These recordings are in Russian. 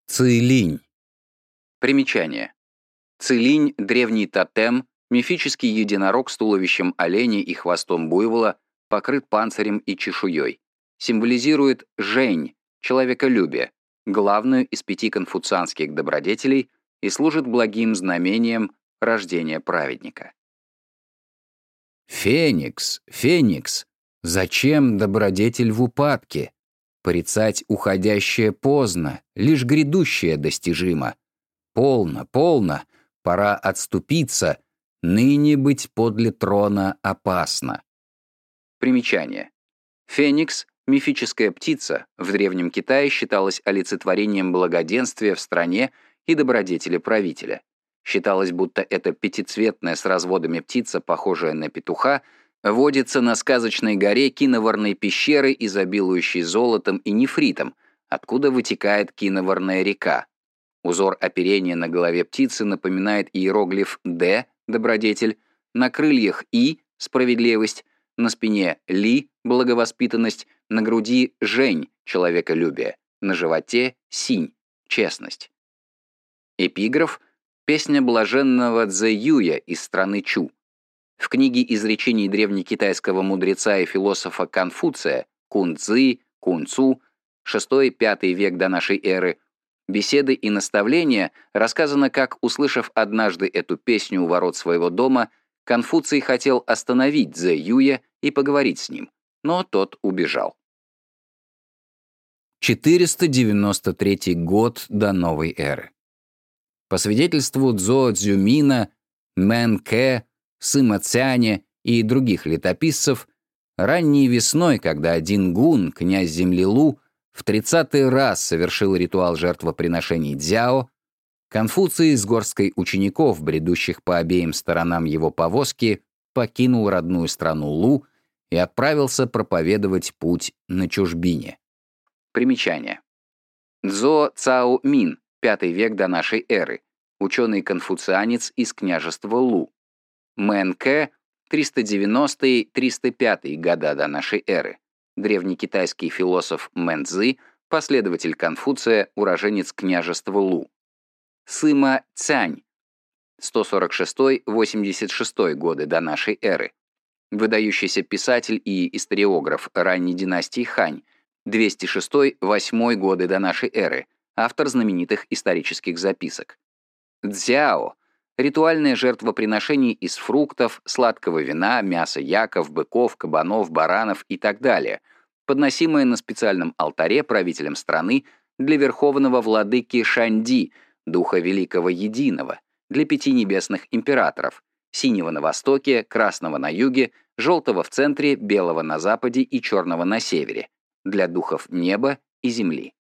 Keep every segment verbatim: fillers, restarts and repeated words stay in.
Цилинь. Примечание. Цилинь — древний тотем, мифический единорог с туловищем оленя и хвостом буйвола, покрыт панцирем и чешуей. Символизирует жень, человеколюбие, главную из пяти конфуцианских добродетелей, и служит благим знамением рождения праведника. Феникс, Феникс, зачем добродетель в упадке? Порицать уходящее поздно, лишь грядущее достижимо. Полно, полно, пора отступиться, ныне быть подле трона опасно. Примечание. Феникс, мифическая птица, в Древнем Китае считалась олицетворением благоденствия в стране и добродетели правителя. Считалось, будто эта пятицветная с разводами птица, похожая на петуха, водится на сказочной горе киноварной пещеры, изобилующей золотом и нефритом, откуда вытекает киноварная река. Узор оперения на голове птицы напоминает иероглиф «Д» — добродетель, на крыльях «И» — справедливость, на спине «Ли» — благовоспитанность, на груди «Жень» — человеколюбие, на животе «Синь» — честность. Эпиграф — песня блаженного Цзэ-Юя из страны Чу. В книге изречений древнекитайского мудреца и философа Конфуция Кун-Цзы, Кун-Цу, шестой-пятый век до нашей эры, беседы и наставления рассказано, как, услышав однажды эту песню у ворот своего дома, Конфуций хотел остановить Цзэ-Юя и поговорить с ним, но тот убежал. четыреста девяносто третий год до новой эры. По свидетельству Цзо Цзюмина, Мэн Кэ, Сыма Цяня и других летописцев, ранней весной, когда один гун, князь земли Лу, в тридцатый раз совершил ритуал жертвоприношений Цзяо, Конфуций с горсткой учеников, бредущих по обеим сторонам его повозки, покинул родную страну Лу и отправился проповедовать путь на чужбине. Примечание. Цзо Цао Мин, пятый век до нашей эры, ученый-конфуцианец из княжества Лу. Мэн Кэ, триста девяностый — триста пятый года до нашей эры, древнекитайский философ Мэн Цзы, последователь Конфуция, уроженец княжества Лу. Сыма Цянь, сто сорок шестой — восемьдесят шестой годы до нашей эры, выдающийся писатель и историограф ранней династии Хань, двести шестой — восьмой годы до нашей эры, автор знаменитых исторических записок. Цзяо — ритуальное жертвоприношение из фруктов, сладкого вина, мяса яков, быков, кабанов, баранов и так далее, подносимое на специальном алтаре правителем страны для верховного владыки Шанди, духа Великого Единого, для пяти небесных императоров, синего на востоке, красного на юге, желтого в центре, белого на западе и черного на севере, для духов неба и земли.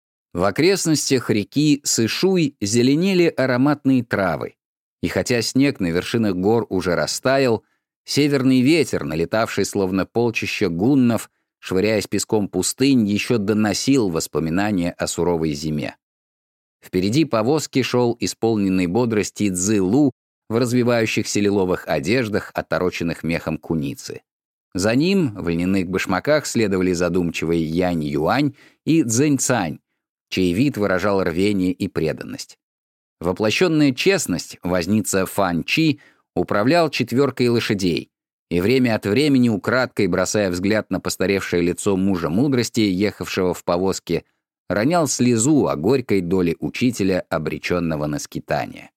В окрестностях реки Сышуй зеленели ароматные травы, и хотя снег на вершинах гор уже растаял, северный ветер, налетавший словно полчища гуннов, швыряясь песком пустынь, еще доносил воспоминания о суровой зиме. Впереди повозки шел исполненный бодрости Цзы Лу в развивающихся лиловых одеждах, отороченных мехом куницы. За ним в льняных башмаках следовали задумчивые Янь Юань и Цзэнь Цань, чей вид выражал рвение и преданность. Воплощенная честность, возница Фан Чи, управлял четверкой лошадей, и время от времени, украдкой бросая взгляд на постаревшее лицо мужа мудрости, ехавшего в повозке, ронял слезу о горькой доле учителя, обреченного на скитание.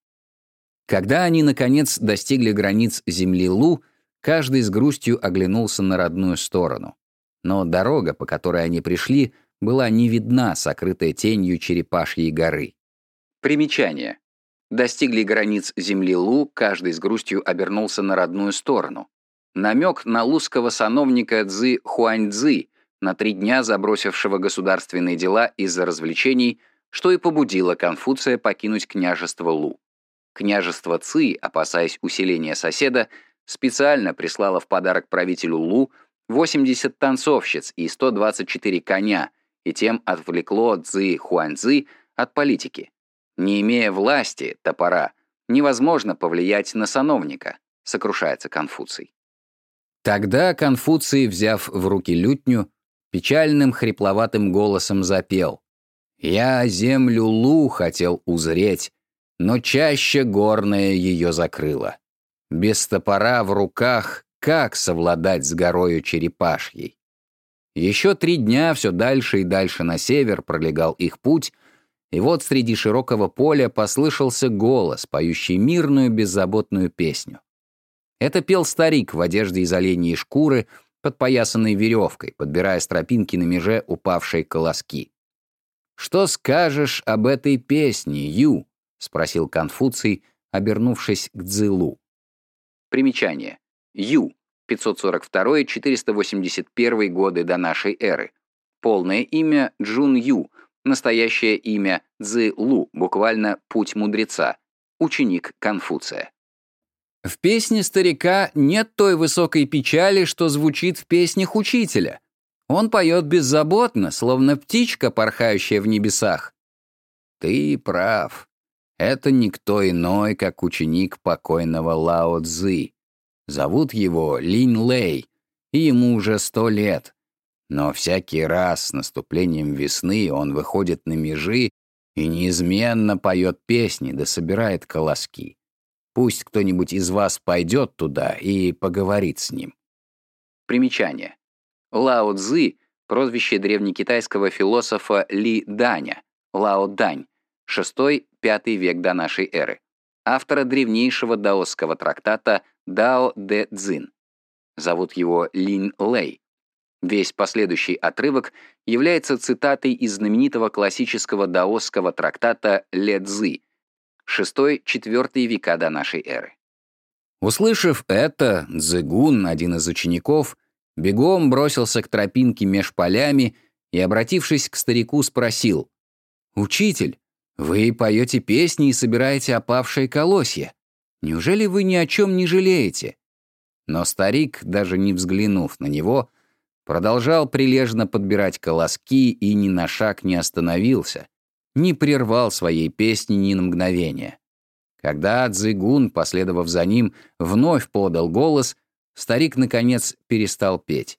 Когда они, наконец, достигли границ земли Лу, каждый с грустью оглянулся на родную сторону. Но дорога, по которой они пришли, была не видна, сокрытая тенью черепашьей горы. Примечание. Достигли границ земли Лу, каждый с грустью обернулся на родную сторону. Намек на лузского сановника Цзы Хуаньцзы, на три дня забросившего государственные дела из-за развлечений, что и побудило Конфуция покинуть княжество Лу. Княжество Ци, опасаясь усиления соседа, специально прислало в подарок правителю Лу восемьдесят танцовщиц и сто двадцать четыре коня, и тем отвлекло Цзы Хуаньцзы от политики. Не имея власти, топора, невозможно повлиять на сановника, сокрушается Конфуций. Тогда Конфуций, взяв в руки лютню, печальным хрипловатым голосом запел: Я землю Лу хотел узреть, но чаще горная ее закрыла. Без топора в руках как совладать с горою черепашьей? Еще три дня все дальше и дальше на север пролегал их путь, и вот среди широкого поля послышался голос, поющий мирную беззаботную песню. Это пел старик в одежде из оленьей шкуры, подпоясанной веревкой, подбирая с тропинки на меже упавшие колоски. «Что скажешь об этой песне, Ю?» — спросил Конфуций, обернувшись к Цзилу. Примечание. Ю. пятьсот сорок второй — четыреста восемьдесят первый годы до нашей эры. Полное имя Джун Ю, настоящее имя Цзи Лу, буквально «путь мудреца», ученик Конфуция. В песне старика нет той высокой печали, что звучит в песнях учителя. Он поет беззаботно, словно птичка, порхающая в небесах. Ты прав. Это никто иной, как ученик покойного Лао Цзы. Зовут его Линь Лэй, и ему уже сто лет. Но всякий раз с наступлением весны он выходит на межи и неизменно поет песни да собирает колоски. Пусть кто-нибудь из вас пойдет туда и поговорит с ним. Примечание. Лао Цзы — прозвище древнекитайского философа Ли Даня, Лао Дань, шестой-пятый век до нашей эры, автора древнейшего даосского трактата Дао Дэ Цзин. Зовут его Линь Лэй. Весь последующий отрывок является цитатой из знаменитого классического даосского трактата Ле Цзы, шестой-четвёртый века до нашей эры. Услышав это, Цзыгун, один из учеников, бегом бросился к тропинке меж полями и, обратившись к старику, спросил: «Учитель, вы поете песни и собираете опавшие колосья. Неужели вы ни о чем не жалеете?» Но старик, даже не взглянув на него, продолжал прилежно подбирать колоски и ни на шаг не остановился, не прервал своей песни ни на мгновение. Когда Цзыгун, последовав за ним, вновь подал голос, старик, наконец, перестал петь.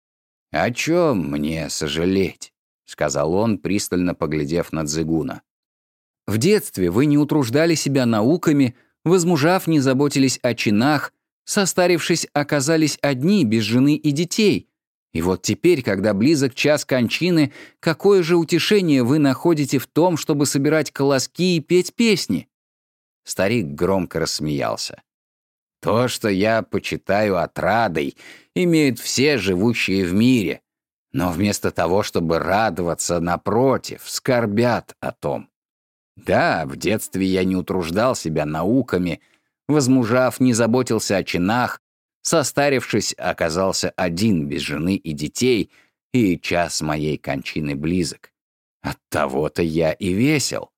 «О чем мне сожалеть?» — сказал он, пристально поглядев на Цзыгуна. «В детстве вы не утруждали себя науками, возмужав, не заботились о чинах, состарившись, оказались одни, без жены и детей. И вот теперь, когда близок час кончины, какое же утешение вы находите в том, чтобы собирать колоски и петь песни?» Старик громко рассмеялся. «То, что я почитаю отрадой, имеют все живущие в мире, но вместо того, чтобы радоваться, напротив, скорбят о том. Да, в детстве я не утруждал себя науками, возмужав, не заботился о чинах, состарившись, оказался один, без жены и детей, и час моей кончины близок. Оттого-то я и весел.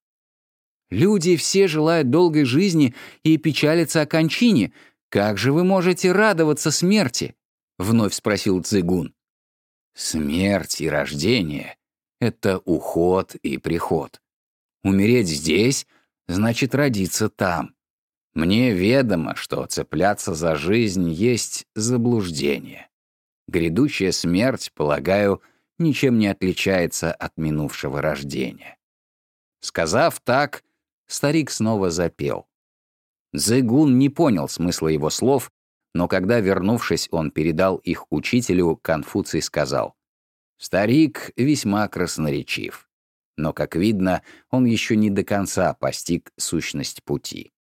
Люди все желают долгой жизни и печалятся о кончине. Как же вы можете радоваться смерти?» — вновь спросил Цзыгун. «Смерть и рождение — это уход и приход. Умереть здесь — значит родиться там. Мне ведомо, что цепляться за жизнь есть заблуждение. Грядущая смерть, полагаю, ничем не отличается от минувшего рождения». Сказав так, старик снова запел. Цзыгун не понял смысла его слов, но когда, вернувшись, он передал их учителю, Конфуций сказал: «Старик весьма красноречив, но, как видно, он еще не до конца постиг сущность пути».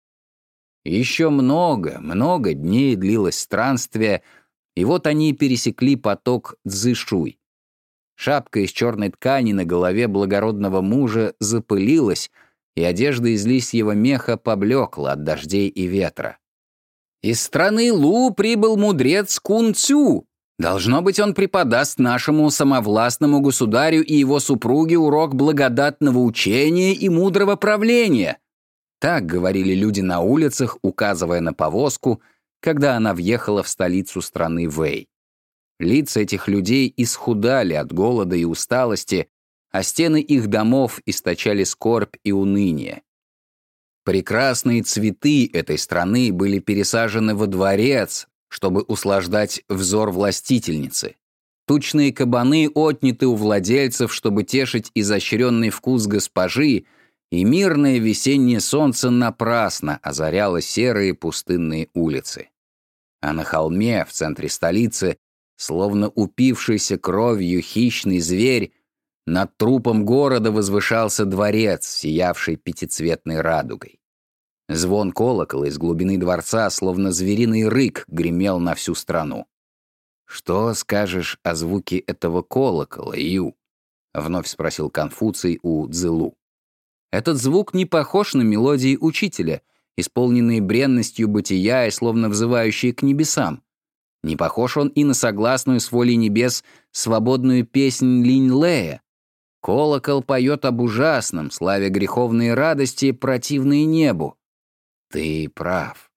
Еще много, много дней длилось странствие, и вот они пересекли поток Цзышуй. Шапка из черной ткани на голове благородного мужа запылилась, и одежда из лисьего меха поблекла от дождей и ветра. «Из страны Лу прибыл мудрец Кун Цю. Должно быть, он преподаст нашему самовластному государю и его супруге урок благодатного учения и мудрого правления». Так говорили люди на улицах, указывая на повозку, когда она въехала в столицу страны Вэй. Лица этих людей исхудали от голода и усталости, а стены их домов источали скорбь и уныние. Прекрасные цветы этой страны были пересажены во дворец, чтобы услаждать взор властительницы. Тучные кабаны отняты у владельцев, чтобы тешить изощренный вкус госпожи, и мирное весеннее солнце напрасно озаряло серые пустынные улицы. А на холме, в центре столицы, словно упившийся кровью хищный зверь, над трупом города возвышался дворец, сиявший пятицветной радугой. Звон колокола из глубины дворца, словно звериный рык, гремел на всю страну. «Что скажешь о звуке этого колокола, Ю?» — вновь спросил Конфуций у Цзылу. «Этот звук не похож на мелодии учителя, исполненные бренностью бытия и словно взывающие к небесам. Не похож он и на согласную с волей небес свободную песнь Линь-Лея. Колокол поет об ужасном, славя греховные радости, противные небу. Ты прав.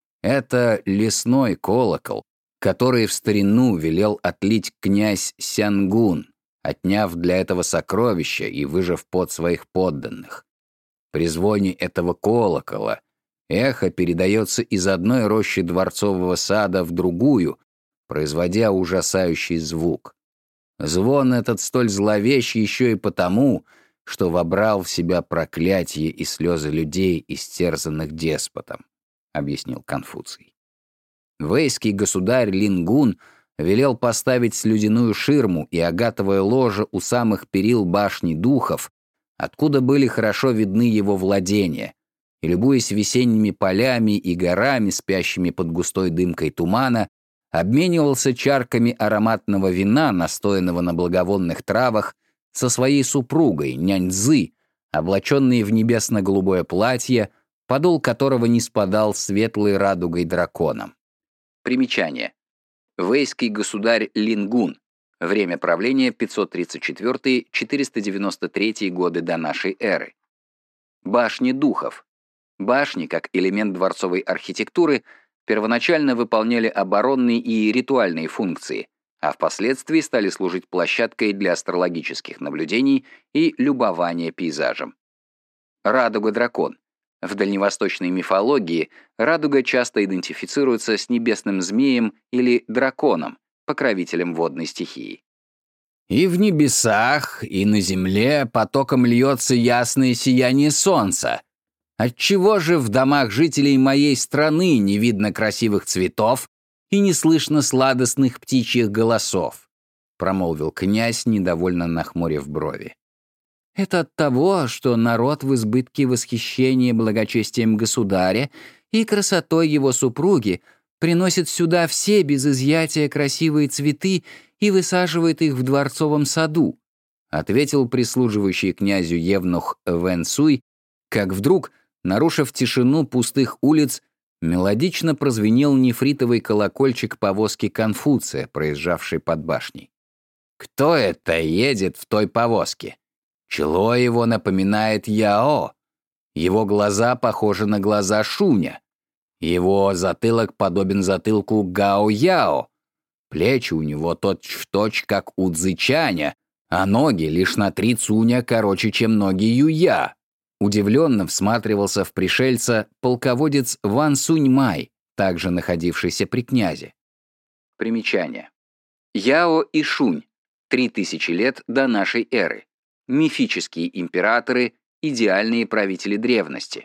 Это лесной колокол, который в старину велел отлить князь Сянгун, отняв для этого сокровища и выжав пот своих подданных. При звоне этого колокола эхо передается из одной рощи дворцового сада в другую, производя ужасающий звук. Звон этот столь зловещ еще и потому, что вобрал в себя проклятие и слезы людей, истерзанных деспотом, — объяснил Конфуций. Вэйский государь Лингун велел поставить слюдяную ширму и агатовое ложе у самых перил башни духов, откуда были хорошо видны его владения, и, любуясь весенними полями и горами, спящими под густой дымкой тумана, обменивался чарками ароматного вина, настоянного на благовонных травах, со своей супругой, нянь-Цзы, облаченной в небесно-голубое платье, подол которого не спадал светлой радугой драконом. Примечание. Вэйский государь Лингун. Время правления пятьсот тридцать четвёртый — четыреста девяносто третий годы до нашей эры. Башни духов. Башни, как элемент дворцовой архитектуры, первоначально выполняли оборонные и ритуальные функции, а впоследствии стали служить площадкой для астрологических наблюдений и любования пейзажем. Радуга-дракон. В дальневосточной мифологии радуга часто идентифицируется с небесным змеем или драконом, покровителем водной стихии. «И в небесах, и на земле потоком льется ясное сияние солнца. Отчего же в домах жителей моей страны не видно красивых цветов и не слышно сладостных птичьих голосов?» — промолвил князь, недовольно нахмурив брови. «Это от того, что народ в избытке восхищения благочестием государя и красотой его супруги приносит сюда все без изъятия красивые цветы и высаживает их в дворцовом саду», — ответил прислуживающий князю евнух Вэн Суй, как вдруг, нарушив тишину пустых улиц, мелодично прозвенел нефритовый колокольчик повозки Конфуция, проезжавшей под башней. «Кто это едет в той повозке? Чело его напоминает Яо. Его глаза похожи на глаза Шуня. Его затылок подобен затылку Гао-Яо. Плечи у него точь-в-точь, как у Цзычаня, а ноги лишь на три цуня короче, чем ноги Юя». Удивленно всматривался в пришельца полководец Ван Сунь-Май, также находившийся при князе. Примечание. Яо и Шунь. Три тысячи лет до нашей эры. Мифические императоры, идеальные правители древности.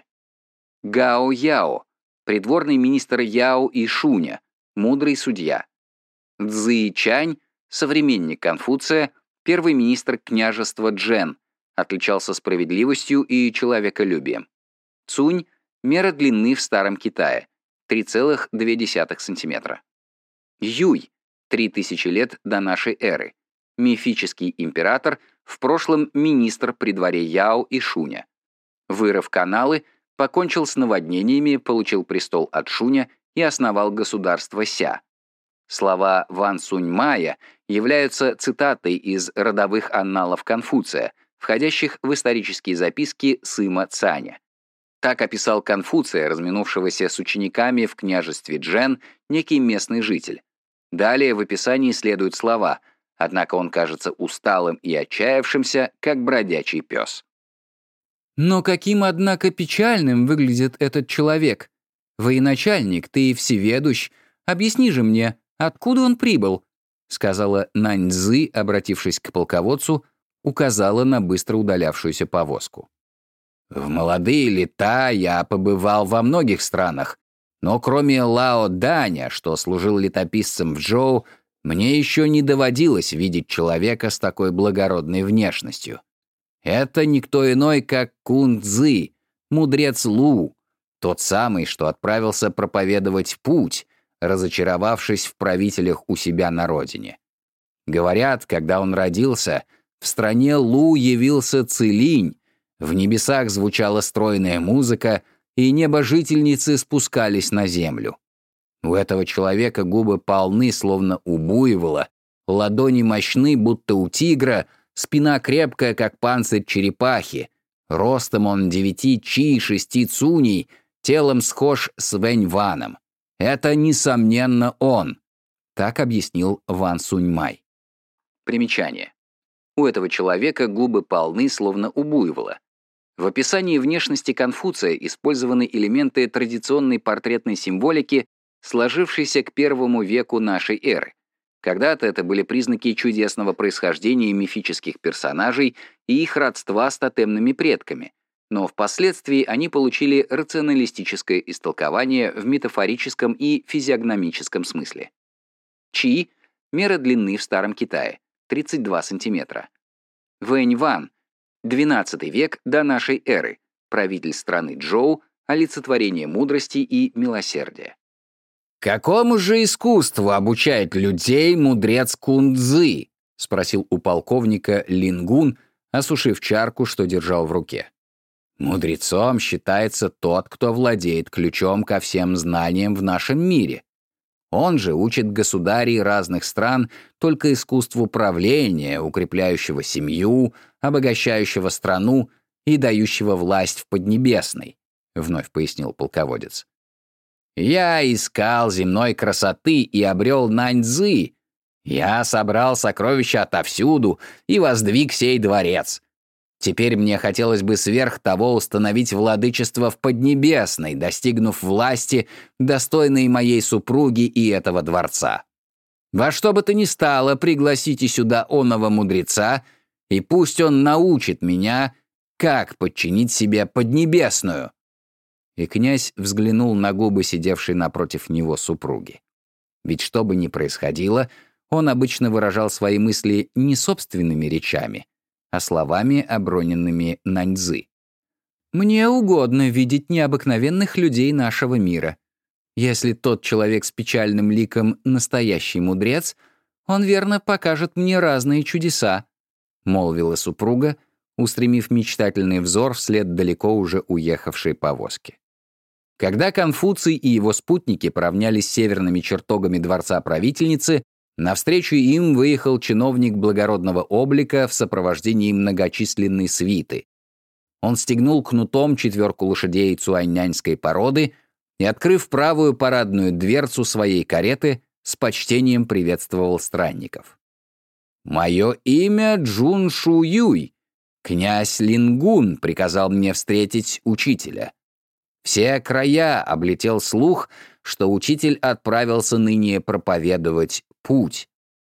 Гао-Яо. Придворный министр Яо и Шуня, мудрый судья. Цзы-Чань, современник Конфуция, первый министр княжества Джен, отличался справедливостью и человеколюбием. Цунь — мера длины в Старом Китае, три целых две десятых сантиметра. Юй — три тысячи лет до нашей эры, мифический император, в прошлом министр при дворе Яо и Шуня. Вырыв каналы, покончил с наводнениями, получил престол от Шуня и основал государство Ся. Слова Ван Сунь-Мая являются цитатой из родовых анналов Конфуция, входящих в исторические записки Сыма Цаня. Так описал Конфуция, разминувшегося с учениками в княжестве Джен, некий местный житель. Далее в описании следуют слова, однако он кажется усталым и отчаявшимся, как бродячий пес. «Но каким, однако, печальным выглядит этот человек? Военачальник, ты всеведущ, объясни же мне, откуда он прибыл? — сказала Наньцзы, обратившись к полководцу, указала на быстро удалявшуюся повозку. «В молодые лета я побывал во многих странах, но кроме Лао Даня, что служил летописцем в Джоу, мне еще не доводилось видеть человека с такой благородной внешностью. Это никто иной, как Кун Цзы, мудрец Лу, тот самый, что отправился проповедовать путь, разочаровавшись в правителях у себя на родине. Говорят, когда он родился, в стране Лу явился Цилинь, в небесах звучала стройная музыка, и небожительницы спускались на землю. У этого человека губы полны, словно у буйвола, ладони мощны, будто у тигра, спина крепкая, как панцирь черепахи, ростом он девяти чи, шести цуней, телом схож с Вэнь-Ваном. Это, несомненно, он, так объяснил Ван Суньмай. Примечание. У этого человека губы полны, словно у буйвола. В описании внешности Конфуция использованы элементы традиционной портретной символики, сложившейся к первому веку нашей эры. Когда-то это были признаки чудесного происхождения мифических персонажей и их родства с тотемными предками, но впоследствии они получили рационалистическое истолкование в метафорическом и физиогномическом смысле. Чи — мера длины в Старом Китае, тридцать два сантиметра. Вэнь-Ван — двенадцатый век до нашей эры, правитель страны Джоу, олицетворение мудрости и милосердия. «Какому же искусству обучает людей мудрец Кун Цзы?» — спросил у полковника Лингун, осушив чарку, что держал в руке. «Мудрецом считается тот, кто владеет ключом ко всем знаниям в нашем мире. Он же учит государей разных стран только искусству правления, укрепляющего семью, обогащающего страну и дающего власть в Поднебесной», — вновь пояснил полководец. «Я искал земной красоты и обрел Наньцзы. Я собрал сокровища отовсюду и воздвиг сей дворец. Теперь мне хотелось бы сверх того установить владычество в Поднебесной, достигнув власти, достойной моей супруги и этого дворца. Во что бы то ни стало, пригласите сюда оного мудреца, и пусть он научит меня, как подчинить себе Поднебесную». И князь взглянул на губы сидевшей напротив него супруги. Ведь что бы ни происходило, он обычно выражал свои мысли не собственными речами, а словами, оброненными Наньцзы. «Мне угодно видеть необыкновенных людей нашего мира. Если тот человек с печальным ликом настоящий мудрец, он верно покажет мне разные чудеса», — молвила супруга, устремив мечтательный взор вслед далеко уже уехавшей повозки. Когда Конфуций и его спутники поравнялись с северными чертогами дворца правительницы, навстречу им выехал чиновник благородного облика в сопровождении многочисленной свиты. Он стегнул кнутом четверку лошадей цуаньняньской породы и, открыв правую парадную дверцу своей кареты, с почтением приветствовал странников. «Мое имя Джун Шу Юй. Князь Лингун приказал мне встретить учителя. Все края облетел слух, что учитель отправился ныне проповедовать путь.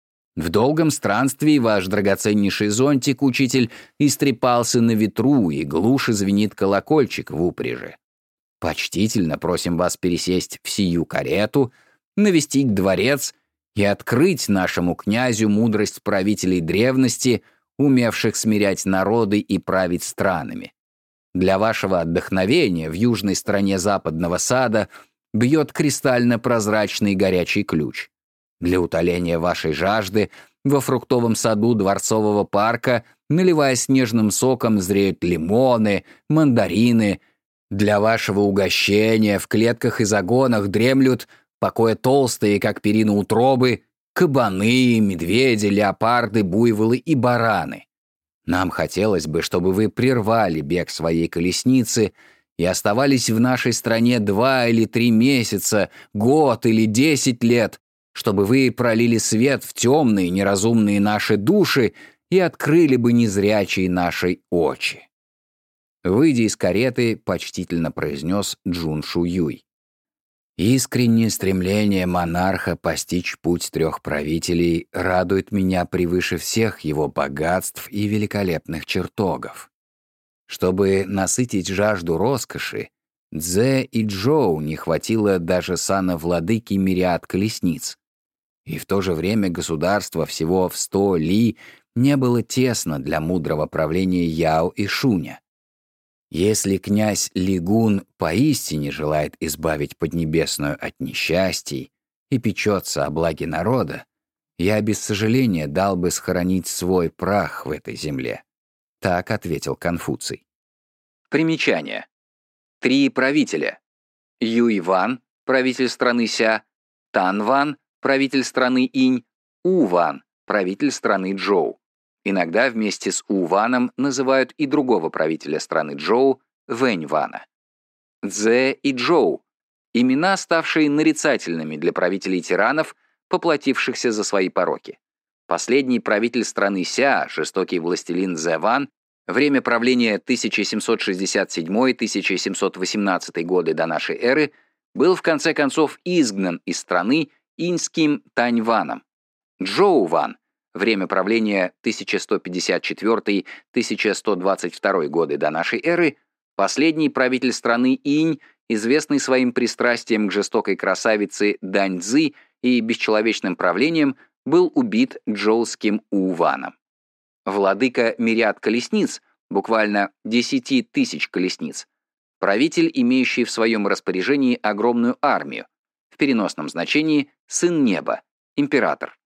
В долгом странстве ваш драгоценнейший зонтик, учитель, истрепался на ветру, и глуше звенит колокольчик в упряжи. Почтительно просим вас пересесть в сию карету, навестить дворец и открыть нашему князю мудрость правителей древности, умевших смирять народы и править странами. Для вашего отдохновения в южной стороне западного сада бьет кристально-прозрачный горячий ключ. Для утоления вашей жажды во фруктовом саду дворцового парка, наливая снежным соком, зреют лимоны, мандарины. Для вашего угощения в клетках и загонах дремлют, покоя толстые, как перина утробы, кабаны, медведи, леопарды, буйволы и бараны. Нам хотелось бы, чтобы вы прервали бег своей колесницы и оставались в нашей стране два или три месяца, год или десять лет, чтобы вы пролили свет в темные, неразумные наши души и открыли бы незрячие наши очи». Выйдя из кареты, почтительно произнес Джун Шу Юй. Искреннее стремление монарха постичь путь трех правителей радует меня превыше всех его богатств и великолепных чертогов. Чтобы насытить жажду роскоши, Цзэ и Джоу не хватило даже сана владыки мириад колесниц. И в то же время государство всего в сто ли не было тесно для мудрого правления Яо и Шуня. Если князь Лигун поистине желает избавить Поднебесную от несчастий и печется о благе народа, я без сожаления дал бы схоронить свой прах в этой земле. Так ответил Конфуций. Примечание. Три правителя. Юй-Ван, правитель страны Ся, Тан-Ван, правитель страны Инь, У-Ван, правитель страны Джоу. Иногда вместе с У-Ваном называют и другого правителя страны Джоу, Вэнь-Вана. Цзэ и Джоу — имена, ставшие нарицательными для правителей-тиранов, поплатившихся за свои пороки. Последний правитель страны Ся, жестокий властелин Цзэ-Ван, время правления тысяча семьсот шестьдесят седьмой — тысяча семьсот восемнадцатый годы до нашей эры, был в конце концов изгнан из страны иньским Тань-Ваном. Джоу-Ван, время правления тысяча сто пятьдесят четвёртый — тысяча сто двадцать второй годы до нашей эры, последний правитель страны Инь, известный своим пристрастием к жестокой красавице Дань-Цзы и бесчеловечным правлением, был убит джоуским У-Ваном. Владыка мириад колесниц, буквально десяти тысяч колесниц, правитель, имеющий в своем распоряжении огромную армию, в переносном значении сын неба, император.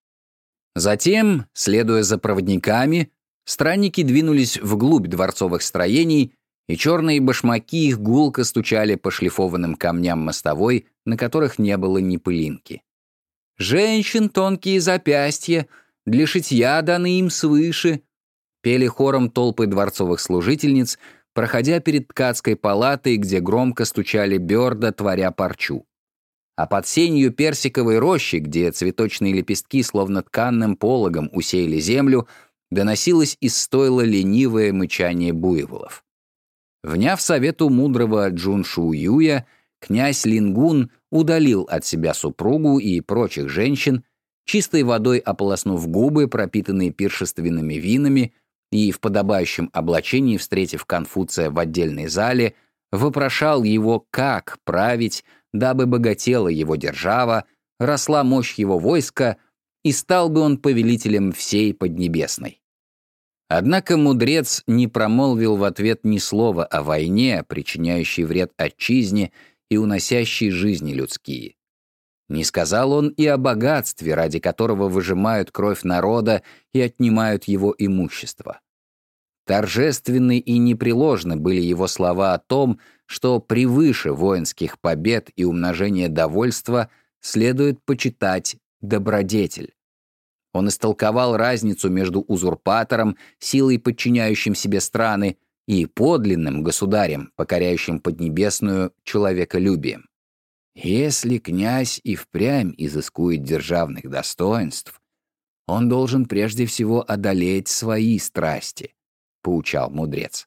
Затем, следуя за проводниками, странники двинулись вглубь дворцовых строений, и черные башмаки их гулко стучали по шлифованным камням мостовой, на которых не было ни пылинки. «Женщин тонкие запястья, для шитья даны им свыше», пели хором толпы дворцовых служительниц, проходя перед ткацкой палатой, где громко стучали бёрда, творя парчу. А под сенью персиковой рощи, где цветочные лепестки словно тканным пологом усеяли землю, доносилось из стойла ленивое мычание буйволов. Вняв совету мудрого Джуншу Юя, князь Лингун удалил от себя супругу и прочих женщин, чистой водой ополоснув губы, пропитанные пиршественными винами, и в подобающем облачении, встретив Конфуция в отдельной зале, вопрошал его, как править, дабы богатела его держава, росла мощь его войска, и стал бы он повелителем всей Поднебесной. Однако мудрец не промолвил в ответ ни слова о войне, причиняющей вред отчизне и уносящей жизни людские. Не сказал он и о богатстве, ради которого выжимают кровь народа и отнимают его имущество. Торжественны и непреложны были его слова о том, что превыше воинских побед и умножения довольства следует почитать добродетель. Он истолковал разницу между узурпатором, силой подчиняющим себе страны, и подлинным государем, покоряющим Поднебесную человеколюбием. Если князь и впрямь изыскует державных достоинств, он должен прежде всего одолеть свои страсти, — поучал мудрец.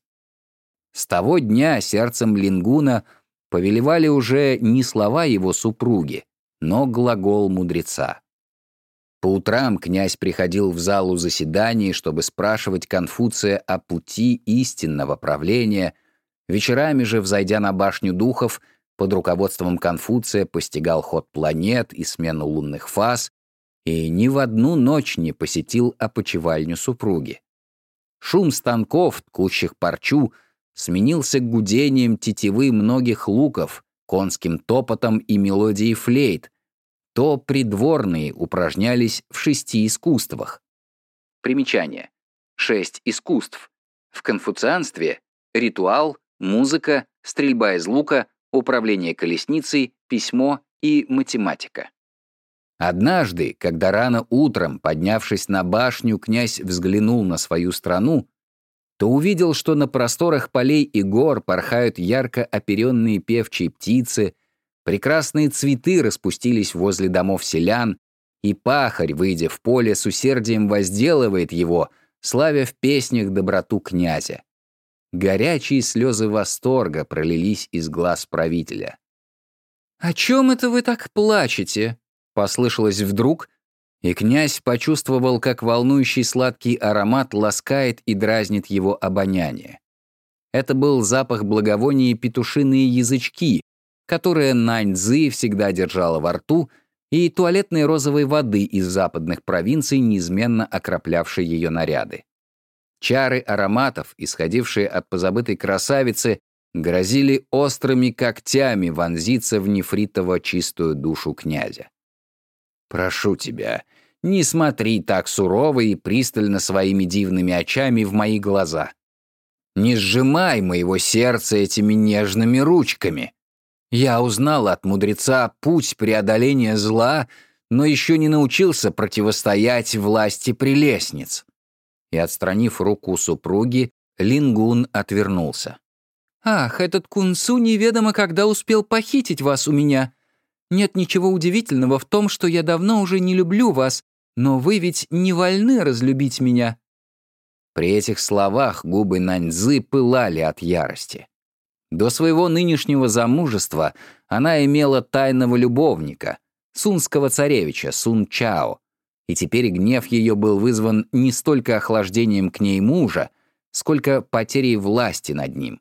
С того дня сердцем Лингуна повелевали уже не слова его супруги, но глагол мудреца. По утрам князь приходил в залу заседаний, чтобы спрашивать Конфуция о пути истинного правления, вечерами же, взойдя на башню духов, под руководством Конфуция постигал ход планет и смену лунных фаз, и ни в одну ночь не посетил опочивальню супруги. Шум станков, ткущих парчу, сменился гудением тетивы многих луков, конским топотом и мелодией флейт. То придворные упражнялись в шести искусствах. Примечание. Шесть искусств. В конфуцианстве — ритуал, музыка, стрельба из лука, управление колесницей, письмо и математика. Однажды, когда рано утром, поднявшись на башню, князь взглянул на свою страну, то увидел, что на просторах полей и гор порхают ярко оперенные певчие птицы, прекрасные цветы распустились возле домов селян, и пахарь, выйдя в поле, с усердием возделывает его, славя в песнях доброту князя. Горячие слезы восторга пролились из глаз правителя. «О чем это вы так плачете?» — послышалось вдруг, и князь почувствовал, как волнующий сладкий аромат ласкает и дразнит его обоняние. Это был запах благовония петушиные язычки, которые Наньцзы всегда держала во рту, и туалетной розовой воды из западных провинций, неизменно окроплявшей ее наряды. Чары ароматов, исходившие от позабытой красавицы, грозили острыми когтями вонзиться в нефритово чистую душу князя. «Прошу тебя, не смотри так сурово и пристально своими дивными очами в мои глаза. Не сжимай моего сердца этими нежными ручками. Я узнал от мудреца путь преодоления зла, но еще не научился противостоять власти прелестниц». И, отстранив руку супруги, Лингун отвернулся. «Ах, этот Кунцу неведомо когда успел похитить вас у меня. Нет ничего удивительного в том, что я давно уже не люблю вас, но вы ведь не вольны разлюбить меня». При этих словах губы Наньцзы пылали от ярости. До своего нынешнего замужества она имела тайного любовника, сунского царевича Сун Чао, и теперь гнев ее был вызван не столько охлаждением к ней мужа, сколько потерей власти над ним.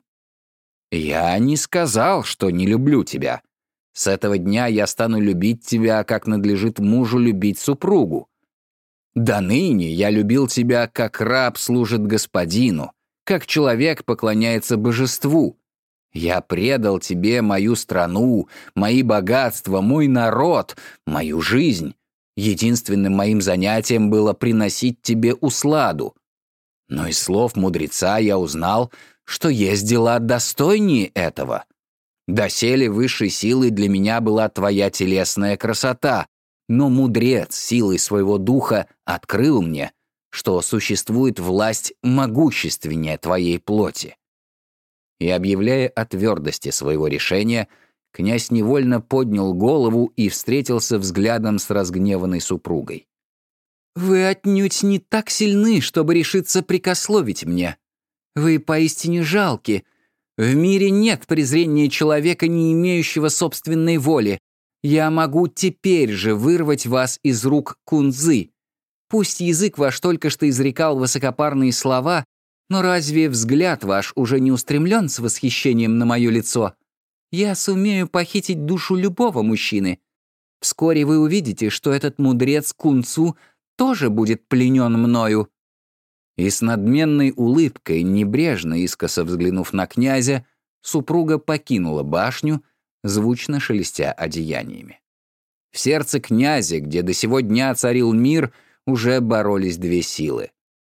«Я не сказал, что не люблю тебя. С этого дня я стану любить тебя, как надлежит мужу любить супругу. До ныне я любил тебя, как раб служит господину, как человек поклоняется божеству. Я предал тебе мою страну, мои богатства, мой народ, мою жизнь. Единственным моим занятием было приносить тебе усладу. Но из слов мудреца я узнал, что есть дела достойнее этого. Доселе высшей силой для меня была твоя телесная красота, но мудрец силой своего духа открыл мне, что существует власть могущественнее твоей плоти». И, объявляя о твердости своего решения, князь невольно поднял голову и встретился взглядом с разгневанной супругой. «Вы отнюдь не так сильны, чтобы решиться прикословить мне. Вы поистине жалки. В мире нет презрения человека, не имеющего собственной воли. Я могу теперь же вырвать вас из рук Кунцзы. Пусть язык ваш только что изрекал высокопарные слова, но разве взгляд ваш уже не устремлен с восхищением на мое лицо? Я сумею похитить душу любого мужчины. Вскоре вы увидите, что этот мудрец Кунцу тоже будет пленен мною». И с надменной улыбкой, небрежно искоса взглянув на князя, супруга покинула башню, звучно шелестя одеяниями. В сердце князя, где до сего дня царил мир, уже боролись две силы.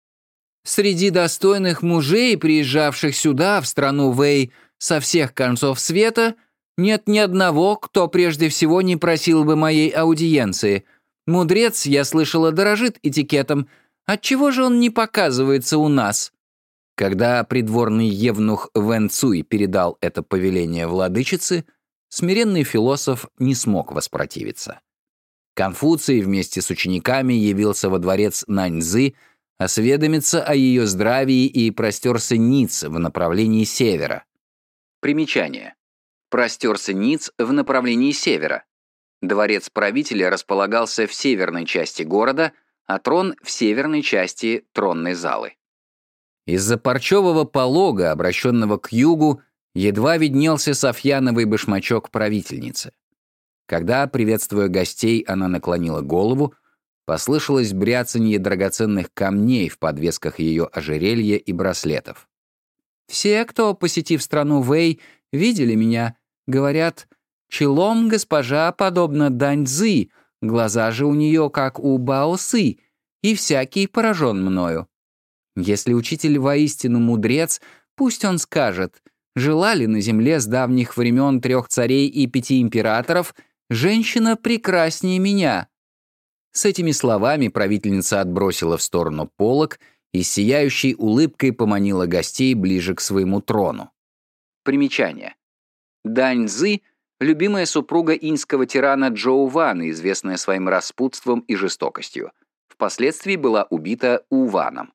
«Среди достойных мужей, приезжавших сюда, в страну Вэй, со всех концов света, нет ни одного, кто прежде всего не просил бы моей аудиенции. Мудрец, я слышала, дорожит этикетом. Отчего же он не показывается у нас?» Когда придворный евнух Вэн Цуй передал это повеление владычице, смиренный философ не смог воспротивиться. Конфуций вместе с учениками явился во дворец Наньцзы осведомиться о ее здравии и простерся ниц в направлении севера. Примечание. Простерся ниц в направлении севера. Дворец правителя располагался в северной части города, а трон в северной части тронной залы. Из-за парчевого полога, обращенного к югу, едва виднелся софьяновый башмачок правительницы. Когда, приветствуя гостей, она наклонила голову, послышалось бряцанье драгоценных камней в подвесках ее ожерелья и браслетов. «Все, кто, посетив страну Вэй, видели меня, говорят, челом госпожа подобна Даньцзы, глаза же у нее, как у Баосы, и всякий поражен мною. Если учитель воистину мудрец, пусть он скажет, жила ли на земле с давних времен трех царей и пяти императоров женщина прекраснее меня». С этими словами правительница отбросила в сторону полог и сияющей улыбкой поманила гостей ближе к своему трону. Примечание. Даньцзы — любимая супруга иньского тирана Джоу Вана, известная своим распутством и жестокостью. Впоследствии была убита Уваном.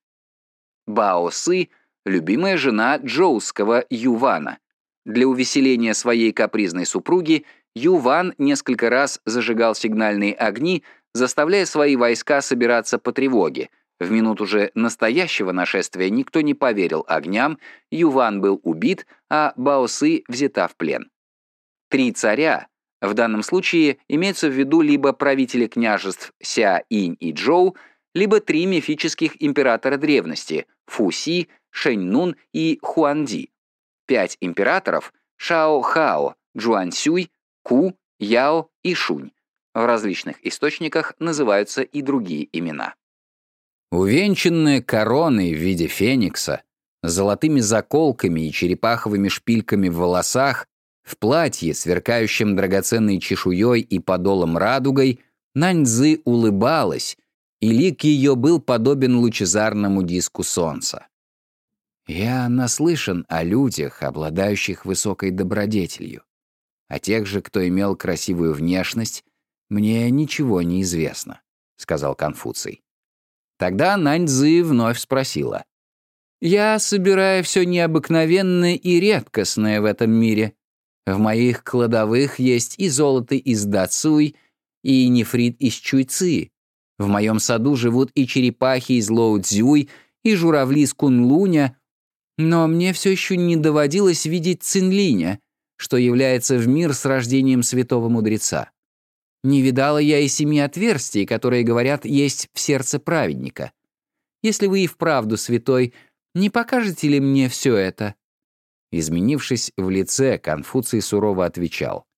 Бао Сы — любимая жена джоуского Ювана. Для увеселения своей капризной супруги Юван несколько раз зажигал сигнальные огни, заставляя свои войска собираться по тревоге. В минуту же настоящего нашествия никто не поверил огням, Юван был убит, а Баосы взята в плен. Три царя, в данном случае имеются в виду либо правители княжеств Ся, Инь и Чжоу, либо три мифических императора древности – Фуси, Шэньнун и Хуанди. Пять императоров – Шао Хао, Джуансюй, Ку, Яо и Шунь. В различных источниках называются и другие имена. Увенчанная короной в виде феникса, с золотыми заколками и черепаховыми шпильками в волосах, в платье, сверкающем драгоценной чешуей и подолом радугой, Наньцзы улыбалась, и лик ее был подобен лучезарному диску солнца. «Я наслышан о людях, обладающих высокой добродетелью. О тех же, кто имел красивую внешность, мне ничего не известно», — сказал Конфуций. Тогда Наньцзы вновь спросила. «Я собираю все необыкновенное и редкостное в этом мире. В моих кладовых есть и золото из Дацуй, и нефрит из Чуйци. В моем саду живут и черепахи из Лоу-Цзюй, и журавли из Кунлуня, но мне все еще не доводилось видеть Цинлиня, что является в мир с рождением святого мудреца. Не видала я и семи отверстий, которые, говорят, есть в сердце праведника. Если вы и вправду святой, не покажете ли мне все это?» Изменившись в лице, Конфуций сурово отвечал.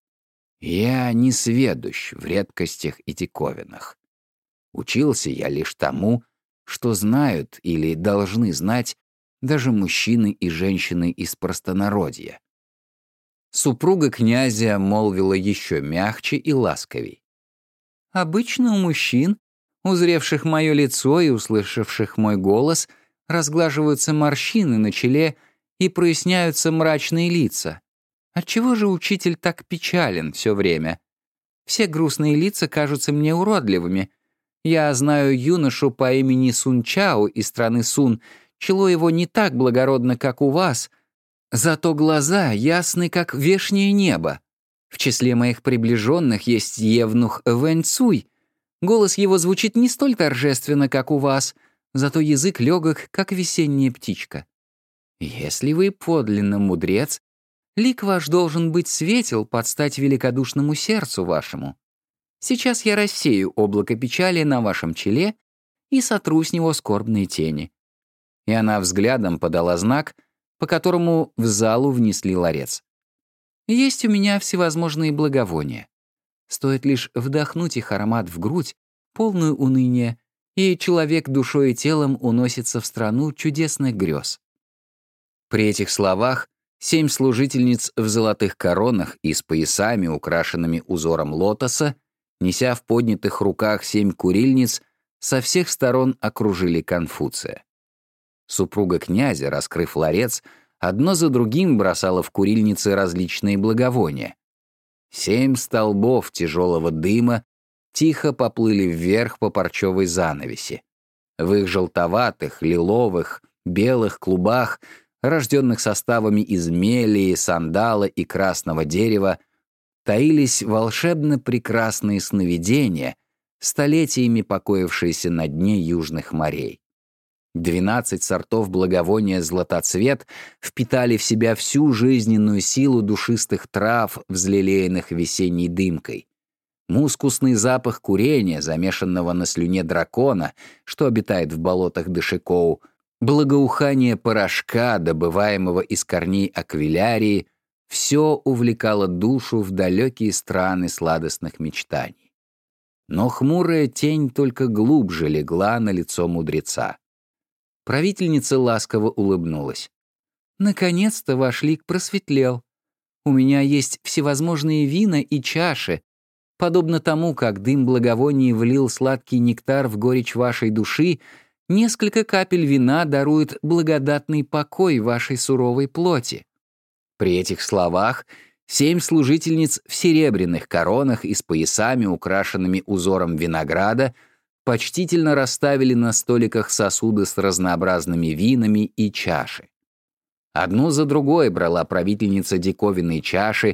«Я не сведущ в редкостях и диковинах. Учился я лишь тому, что знают или должны знать даже мужчины и женщины из простонародья». Супруга князя молвила еще мягче и ласковей. «Обычно у мужчин, узревших мое лицо и услышавших мой голос, разглаживаются морщины на челе и проясняются мрачные лица. Отчего же учитель так печален все время? Все грустные лица кажутся мне уродливыми. Я знаю юношу по имени Сун Чао из страны Сун. Чело его не так благородно, как у вас, зато глаза ясны, как вешнее небо. В числе моих приближенных есть евнух Вэнь Цуй. Голос его звучит не столь торжественно, как у вас, зато язык легок, как весенняя птичка. Если вы подлинно мудрец, лик ваш должен быть светел под стать великодушному сердцу вашему. Сейчас я рассею облако печали на вашем челе и сотру с него скорбные тени». И она взглядом подала знак, по которому в залу внесли ларец. «Есть у меня всевозможные благовония. Стоит лишь вдохнуть их аромат в грудь, полную уныния, и человек душой и телом уносится в страну чудесных грез». При этих словах семь служительниц в золотых коронах и с поясами, украшенными узором лотоса, неся в поднятых руках семь курильниц, со всех сторон окружили Конфуция. Супруга князя, раскрыв ларец, одно за другим бросала в курильницы различные благовония. Семь столбов тяжелого дыма тихо поплыли вверх по парчевой занавеси. В их желтоватых, лиловых, белых клубах, рожденных составами из мелии, сандала и красного дерева, таились волшебно прекрасные сновидения, столетиями покоившиеся на дне южных морей. Двенадцать сортов благовония «Златоцвет» впитали в себя всю жизненную силу душистых трав, взлелеянных весенней дымкой. Мускусный запах курения, замешанного на слюне дракона, что обитает в болотах Дашикоу, благоухание порошка, добываемого из корней аквилярии, все увлекало душу в далекие страны сладостных мечтаний. Но хмурая тень только глубже легла на лицо мудреца. Правительница ласково улыбнулась. «Наконец-то ваш лик просветлел. У меня есть всевозможные вина и чаши, подобно тому, как дым благовоний влил сладкий нектар в горечь вашей души, несколько капель вина дарует благодатный покой вашей суровой плоти». При этих словах семь служительниц в серебряных коронах и с поясами, украшенными узором винограда, почтительно расставили на столиках сосуды с разнообразными винами и чаши. Одну за другой брала правительница диковинные чаши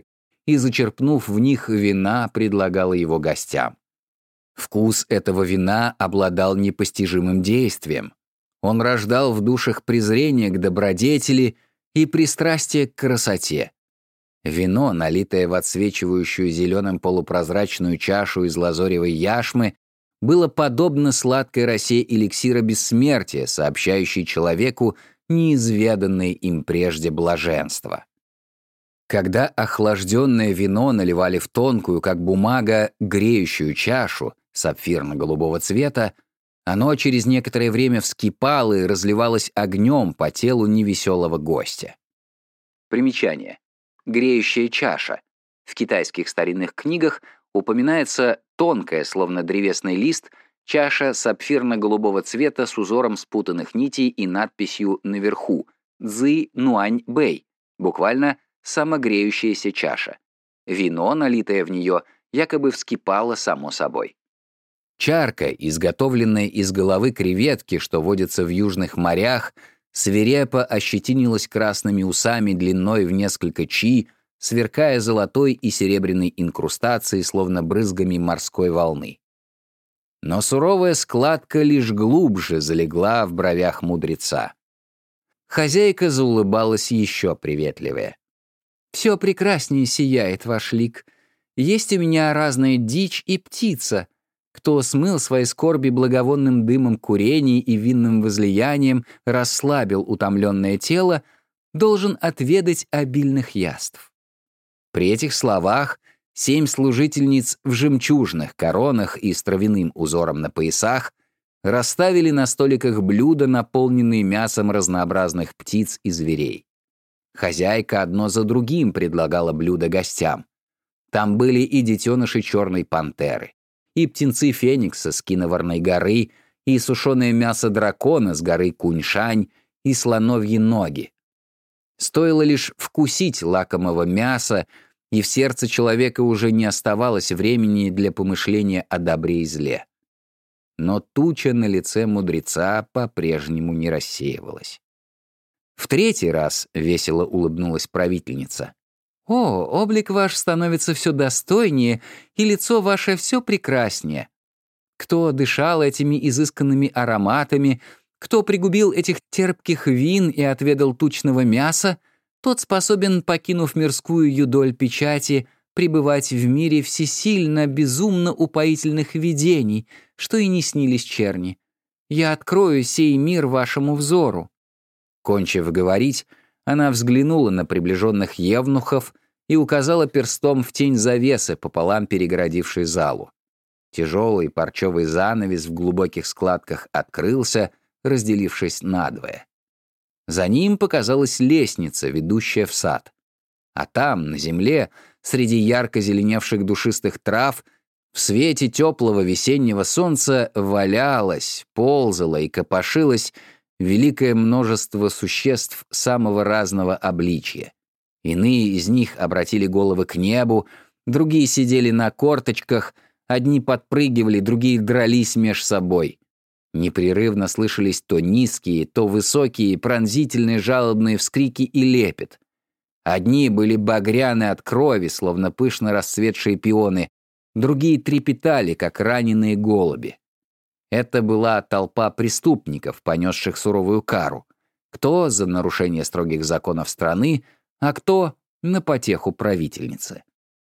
и, зачерпнув в них вина, предлагала его гостям. Вкус этого вина обладал непостижимым действием. Он рождал в душах презрение к добродетели и пристрастие к красоте. Вино, налитое в отсвечивающую зеленым полупрозрачную чашу из лазоревой яшмы, было подобно сладкой росе эликсира бессмертия, сообщающей человеку неизведанное им прежде блаженство. Когда охлажденное вино наливали в тонкую, как бумага, греющую чашу сапфирно-голубого цвета, оно через некоторое время вскипало и разливалось огнем по телу невеселого гостя. Примечание. Греющая чаша. В китайских старинных книгах упоминается тонкая, словно древесный лист, чаша сапфирно-голубого цвета с узором спутанных нитей и надписью наверху «Цзы Нуань Бэй», буквально «самогреющаяся чаша». Вино, налитое в нее, якобы вскипало само собой. Чарка, изготовленная из головы креветки, что водится в южных морях, свирепо ощетинилась красными усами длиной в несколько чи, сверкая золотой и серебряной инкрустацией, словно брызгами морской волны. Но суровая складка лишь глубже залегла в бровях мудреца. Хозяйка заулыбалась еще приветливее. «Все прекраснее сияет ваш лик. Есть у меня разная дичь и птица. Кто смыл свои скорби благовонным дымом курений и винным возлиянием, расслабил утомленное тело, должен отведать обильных яств». При этих словах семь служительниц в жемчужных коронах и с травяным узором на поясах расставили на столиках блюда, наполненные мясом разнообразных птиц и зверей. Хозяйка одно за другим предлагала блюда гостям. Там были и детеныши черной пантеры, и птенцы феникса с Киноварной горы, и сушеное мясо дракона с горы Куньшань, и слоновьи ноги. Стоило лишь вкусить лакомого мяса, и в сердце человека уже не оставалось времени для помышления о добре и зле. Но туча на лице мудреца по-прежнему не рассеивалась. В третий раз весело улыбнулась правительница. «О, облик ваш становится все достойнее, и лицо ваше все прекраснее. Кто дышал этими изысканными ароматами, кто пригубил этих терпких вин и отведал тучного мяса, тот способен, покинув мирскую юдоль печати, пребывать в мире всесильно, безумно упоительных видений, что и не снились черни. Я открою сей мир вашему взору». Кончив говорить, она взглянула на приближенных евнухов и указала перстом в тень завесы, пополам перегородившей залу. Тяжелый парчевый занавес в глубоких складках открылся, разделившись надвое. За ним показалась лестница, ведущая в сад. А там, на земле, среди ярко зеленевших душистых трав, в свете теплого весеннего солнца валялось, ползало и копошилось великое множество существ самого разного обличия. Иные из них обратили головы к небу, другие сидели на корточках, одни подпрыгивали, другие дрались меж собой. Непрерывно слышались то низкие, то высокие, пронзительные жалобные вскрики и лепет. Одни были багряны от крови, словно пышно расцветшие пионы, другие трепетали, как раненые голуби. Это была толпа преступников, понесших суровую кару. Кто за нарушение строгих законов страны, а кто на потеху правительницы.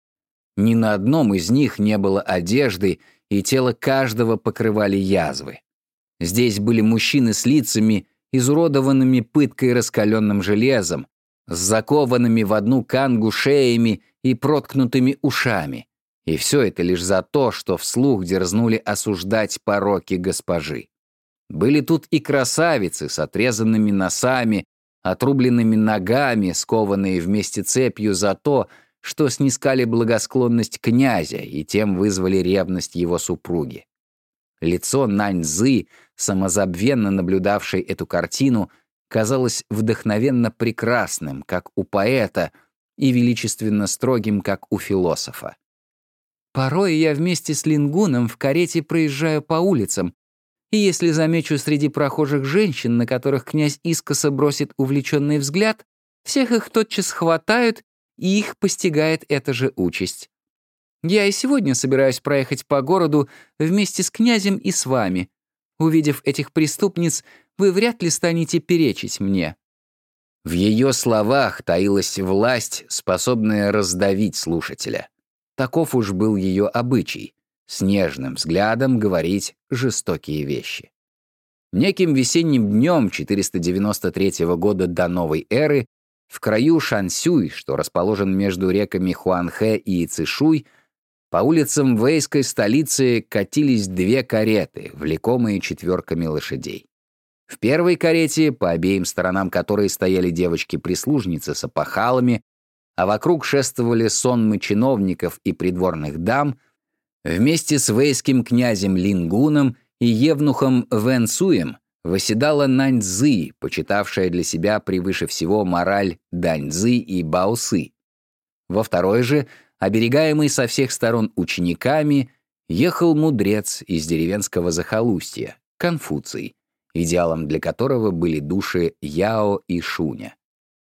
Ни на одном из них не было одежды, и тело каждого покрывали язвы. Здесь были мужчины с лицами, изуродованными пыткой раскаленным железом, с закованными в одну кангу шеями и проткнутыми ушами. И все это лишь за то, что вслух дерзнули осуждать пороки госпожи. Были тут и красавицы с отрезанными носами, отрубленными ногами, скованные вместе цепью за то, что снискали благосклонность князя и тем вызвали ревность его супруги. Лицо Нань-Цзы, самозабвенно наблюдавшей эту картину, казалось вдохновенно прекрасным, как у поэта, и величественно строгим, как у философа. «Порой я вместе с Лингуном в карете проезжаю по улицам, и если замечу среди прохожих женщин, на которых князь искоса бросит увлеченный взгляд, всех их тотчас хватают и их постигает эта же участь. Я и сегодня собираюсь проехать по городу вместе с князем и с вами. Увидев этих преступниц, вы вряд ли станете перечить мне». В ее словах таилась власть, способная раздавить слушателя. Таков уж был ее обычай — с нежным взглядом говорить жестокие вещи. Неким весенним днем четыреста девяносто третьего года до новой эры в краю Шансюй, что расположен между реками Хуанхэ и Цишуй, по улицам вэйской столицы катились две кареты, влекомые четверками лошадей. В первой карете, по обеим сторонам которой стояли девочки-прислужницы с опахалами, а вокруг шествовали сонмы чиновников и придворных дам, вместе с вэйским князем Лингуном и евнухом Вэнсуем восседала Наньцзы, почитавшая для себя превыше всего мораль Даньцзы и Баосы. Во второй же, оберегаемый со всех сторон учениками, ехал мудрец из деревенского захолустья, Конфуций, идеалом для которого были души Яо и Шуня.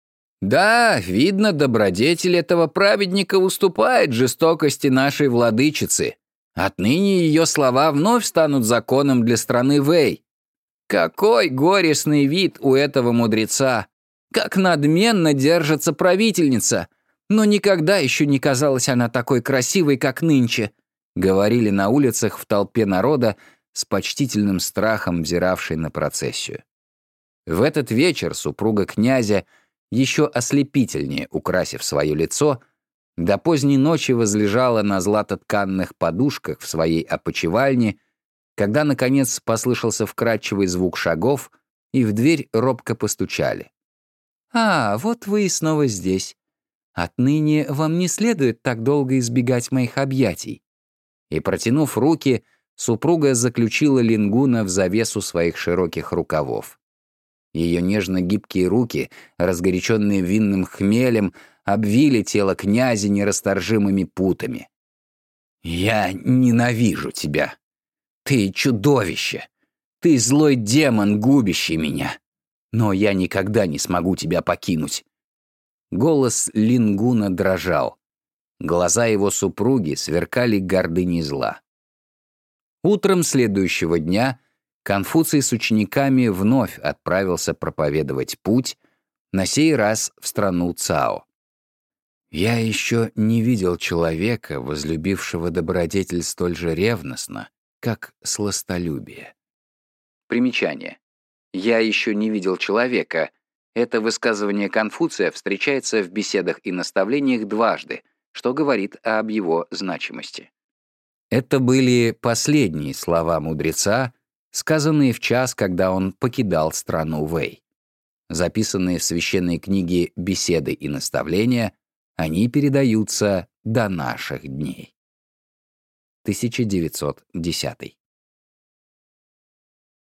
Да, видно, добродетель этого праведника уступает жестокости нашей владычицы. Отныне ее слова вновь станут законом для страны Вэй. Какой горестный вид у этого мудреца! Как надменно держится правительница! Но никогда еще не казалась она такой красивой, как нынче, говорили на улицах в толпе народа, с почтительным страхом взиравшей на процессию. В этот вечер супруга князя, еще ослепительнее украсив свое лицо, до поздней ночи возлежала на златотканных подушках в своей опочивальне, когда, наконец, послышался вкрадчивый звук шагов, и в дверь робко постучали. «А, вот вы и снова здесь. Отныне вам не следует так долго избегать моих объятий». И, протянув руки, супруга заключила Лингуна в завесу своих широких рукавов. Ее нежно-гибкие руки, разгоряченные винным хмелем, обвили тело князя нерасторжимыми путами. «Я ненавижу тебя. Ты чудовище. Ты злой демон, губящий меня. Но я никогда не смогу тебя покинуть». Голос Лингуна дрожал. Глаза его супруги сверкали гордыней зла. Утром следующего дня Конфуций с учениками вновь отправился проповедовать путь, на сей раз в страну Цао. «Я еще не видел человека, возлюбившего добродетель столь же ревностно, как сластолюбие». Примечание. «Я еще не видел человека». Это высказывание Конфуция встречается в беседах и наставлениях дважды, что говорит об его значимости. Это были последние слова мудреца, сказанные в час, когда он покидал страну Вэй. Записанные в священной книге «Беседы и наставления», они передаются до наших дней. тысяча девятьсот десятый.